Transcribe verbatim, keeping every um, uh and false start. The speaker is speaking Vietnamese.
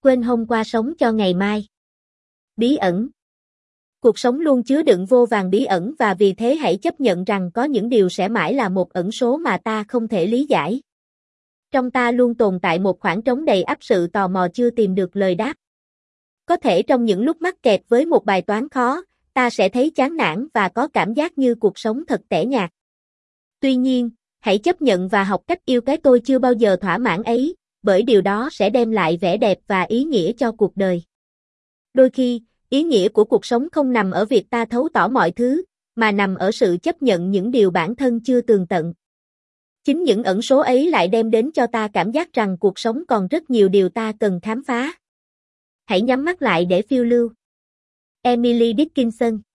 quên hôm qua sống cho ngày mai. Bí ẩn. Cuộc sống luôn chứa đựng vô vàn bí ẩn và vì thế hãy chấp nhận rằng có những điều sẽ mãi là một ẩn số mà ta không thể lý giải. Trong ta luôn tồn tại một khoảng trống đầy ắp sự tò mò chưa tìm được lời đáp. Có thể trong những lúc mắc kẹt với một bài toán khó, ta sẽ thấy chán nản và có cảm giác như cuộc sống thật tẻ nhạt. Tuy nhiên, hãy chấp nhận và học cách yêu cái tôi chưa bao giờ thỏa mãn ấy, bởi điều đó sẽ đem lại vẻ đẹp và ý nghĩa cho cuộc đời. Đôi khi, ý nghĩa của cuộc sống không nằm ở việc ta thấu tỏ mọi thứ, mà nằm ở sự chấp nhận những điều bản thân chưa tường tận. Chính những ẩn số ấy lại đem đến cho ta cảm giác rằng cuộc sống còn rất nhiều điều ta cần khám phá. Hãy nhắm mắt lại để phiêu lưu. Emily Dickinson